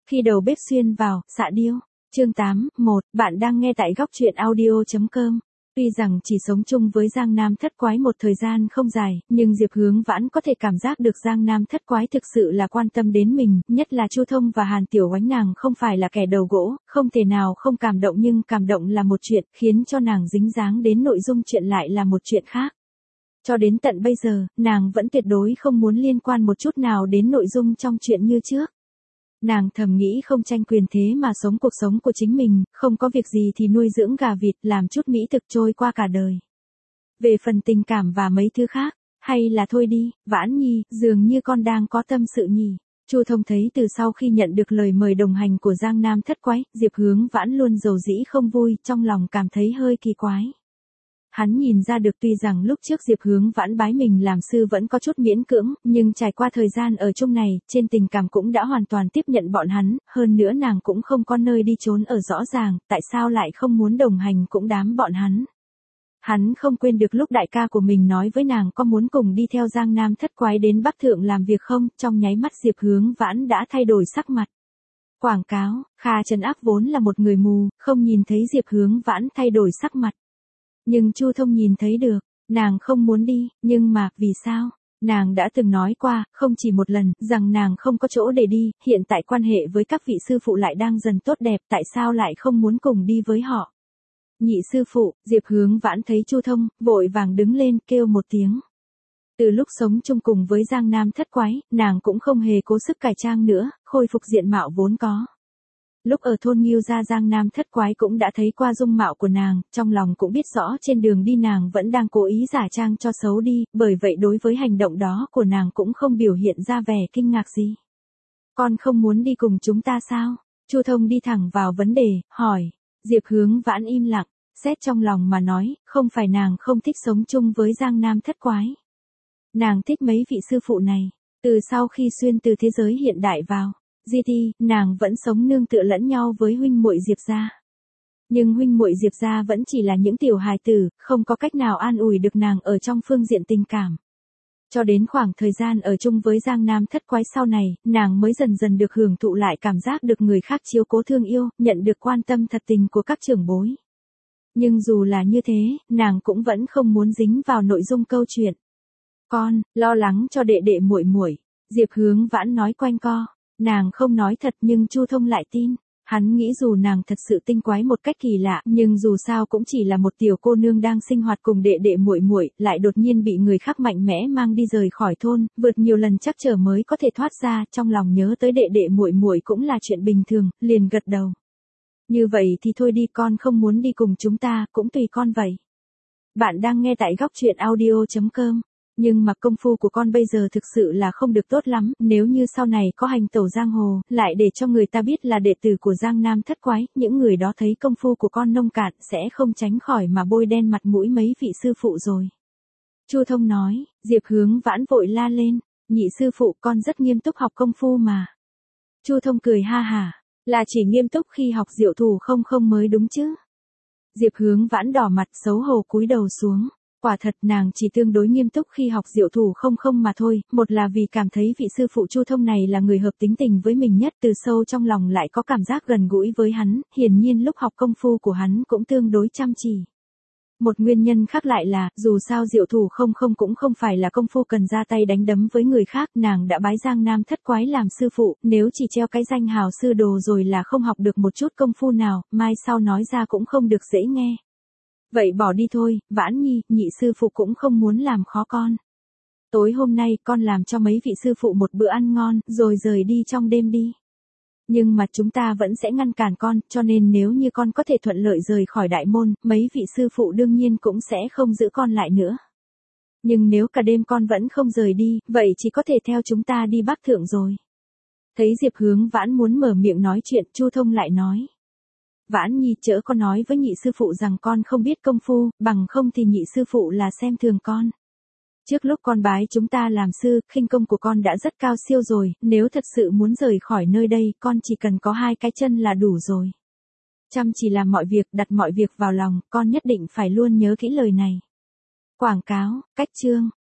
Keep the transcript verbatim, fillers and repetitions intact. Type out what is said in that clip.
Khi đầu bếp xuyên vào, xạ điêu. Chương tám, một, bạn đang nghe tại góc truyện audio chấm com. Tuy rằng chỉ sống chung với Giang Nam Thất Quái một thời gian không dài, nhưng Diệp Hướng Vãn có thể cảm giác được Giang Nam Thất Quái thực sự là quan tâm đến mình, nhất là Chu Thông và Hàn Tiểu Oánh nàng không phải là kẻ đầu gỗ, không thể nào không cảm động, nhưng cảm động là một chuyện, khiến cho nàng dính dáng đến nội dung chuyện lại là một chuyện khác. Cho đến tận bây giờ, nàng vẫn tuyệt đối không muốn liên quan một chút nào đến nội dung trong chuyện như trước. Nàng thầm nghĩ không tranh quyền thế mà sống cuộc sống của chính mình, không có việc gì thì nuôi dưỡng gà vịt, làm chút mỹ thực trôi qua cả đời. Về phần tình cảm và mấy thứ khác, hay là thôi đi, Vãn Nhi, dường như con đang có tâm sự nhỉ. Chu Thông thấy từ sau khi nhận được lời mời đồng hành của Giang Nam Thất Quái, Diệp Hướng Vãn luôn dầu dĩ không vui, trong lòng cảm thấy hơi kỳ quái. Hắn nhìn ra được tuy rằng lúc trước Diệp Hướng Vãn bái mình làm sư vẫn có chút miễn cưỡng, nhưng trải qua thời gian ở chung này, trên tình cảm cũng đã hoàn toàn tiếp nhận bọn hắn, hơn nữa nàng cũng không có nơi đi trốn ở rõ ràng, tại sao lại không muốn đồng hành cũng đám bọn hắn. Hắn không quên được lúc đại ca của mình nói với nàng có muốn cùng đi theo Giang Nam Thất Quái đến Bắc Thượng làm việc không, trong nháy mắt Diệp Hướng Vãn đã thay đổi sắc mặt. Quảng cáo, Kha Trấn Ác vốn là một người mù, không nhìn thấy Diệp Hướng Vãn thay đổi sắc mặt. Nhưng Chu Thông nhìn thấy được, nàng không muốn đi, nhưng mà, vì sao? Nàng đã từng nói qua, không chỉ một lần, rằng nàng không có chỗ để đi, hiện tại quan hệ với các vị sư phụ lại đang dần tốt đẹp, tại sao lại không muốn cùng đi với họ? Nhị sư phụ, Diệp Hướng Vãn thấy Chu Thông, vội vàng đứng lên, kêu một tiếng. Từ lúc sống chung cùng với Giang Nam Thất Quái, nàng cũng không hề cố sức cải trang nữa, khôi phục diện mạo vốn có. Lúc ở thôn Nghiêu gia Giang Nam Thất Quái cũng đã thấy qua dung mạo của nàng, trong lòng cũng biết rõ trên đường đi nàng vẫn đang cố ý giả trang cho xấu đi, bởi vậy đối với hành động đó của nàng cũng không biểu hiện ra vẻ kinh ngạc gì. Con không muốn đi cùng chúng ta sao? Chu Thông đi thẳng vào vấn đề, hỏi. Diệp Hướng Vãn im lặng, xét trong lòng mà nói, không phải nàng không thích sống chung với Giang Nam Thất Quái. Nàng thích mấy vị sư phụ này, từ sau khi xuyên từ thế giới hiện đại vào Di Ti, nàng vẫn sống nương tựa lẫn nhau với huynh muội Diệp gia. Nhưng huynh muội Diệp gia vẫn chỉ là những tiểu hài tử, không có cách nào an ủi được nàng ở trong phương diện tình cảm. Cho đến khoảng thời gian ở chung với Giang Nam Thất Quái sau này, nàng mới dần dần được hưởng thụ lại cảm giác được người khác chiếu cố thương yêu, nhận được quan tâm thật tình của các trưởng bối. Nhưng dù là như thế, nàng cũng vẫn không muốn dính vào nội dung câu chuyện. Con, lo lắng cho đệ đệ muội muội, Diệp Hướng Vãn nói quanh co. Nàng không nói thật nhưng Chu Thông lại tin. Hắn nghĩ dù nàng thật sự tinh quái một cách kỳ lạ, nhưng dù sao cũng chỉ là một tiểu cô nương đang sinh hoạt cùng đệ đệ muội muội, lại đột nhiên bị người khác mạnh mẽ mang đi rời khỏi thôn, vượt nhiều lần chắc trở mới có thể thoát ra, trong lòng nhớ tới đệ đệ muội muội cũng là chuyện bình thường, liền gật đầu. Như vậy thì thôi đi, con không muốn đi cùng chúng ta, cũng tùy con vậy. Bạn đang nghe tại góc truyện audio chấm com. Nhưng mà công phu của con bây giờ thực sự là không được tốt lắm, nếu như sau này có hành tẩu giang hồ, lại để cho người ta biết là đệ tử của Giang Nam Thất Quái, những người đó thấy công phu của con nông cạn sẽ không tránh khỏi mà bôi đen mặt mũi mấy vị sư phụ rồi. Chu Thông nói, Diệp Hướng Vãn vội la lên, nhị sư phụ con rất nghiêm túc học công phu mà. Chu Thông cười ha hả, là chỉ nghiêm túc khi học diệu thủ không không mới đúng chứ. Diệp Hướng Vãn đỏ mặt xấu hổ cúi đầu xuống. Quả thật nàng chỉ tương đối nghiêm túc khi học diệu thủ không không mà thôi, một là vì cảm thấy vị sư phụ Chu Thông này là người hợp tính tình với mình nhất, từ sâu trong lòng lại có cảm giác gần gũi với hắn, hiển nhiên lúc học công phu của hắn cũng tương đối chăm chỉ. Một nguyên nhân khác lại là, dù sao diệu thủ không không cũng không phải là công phu cần ra tay đánh đấm với người khác, nàng đã bái Giang Nam Thất Quái làm sư phụ, nếu chỉ treo cái danh hào sư đồ rồi là không học được một chút công phu nào, mai sau nói ra cũng không được dễ nghe. Vậy bỏ đi thôi, Vãn Nhi, nhị sư phụ cũng không muốn làm khó con. Tối hôm nay con làm cho mấy vị sư phụ một bữa ăn ngon, rồi rời đi trong đêm đi. Nhưng mà chúng ta vẫn sẽ ngăn cản con, cho nên nếu như con có thể thuận lợi rời khỏi đại môn, mấy vị sư phụ đương nhiên cũng sẽ không giữ con lại nữa. Nhưng nếu cả đêm con vẫn không rời đi, vậy chỉ có thể theo chúng ta đi Bắc Thượng rồi. Thấy Diệp Hướng Vãn muốn mở miệng nói chuyện, Chu Thông lại nói. Vãn Nhi chớ có nói với nhị sư phụ rằng con không biết công phu, bằng không thì nhị sư phụ là xem thường con. Trước lúc con bái chúng ta làm sư, khinh công của con đã rất cao siêu rồi, nếu thật sự muốn rời khỏi nơi đây, con chỉ cần có hai cái chân là đủ rồi. Chăm chỉ làm mọi việc, đặt mọi việc vào lòng, con nhất định phải luôn nhớ kỹ lời này. Quảng cáo, cách chương.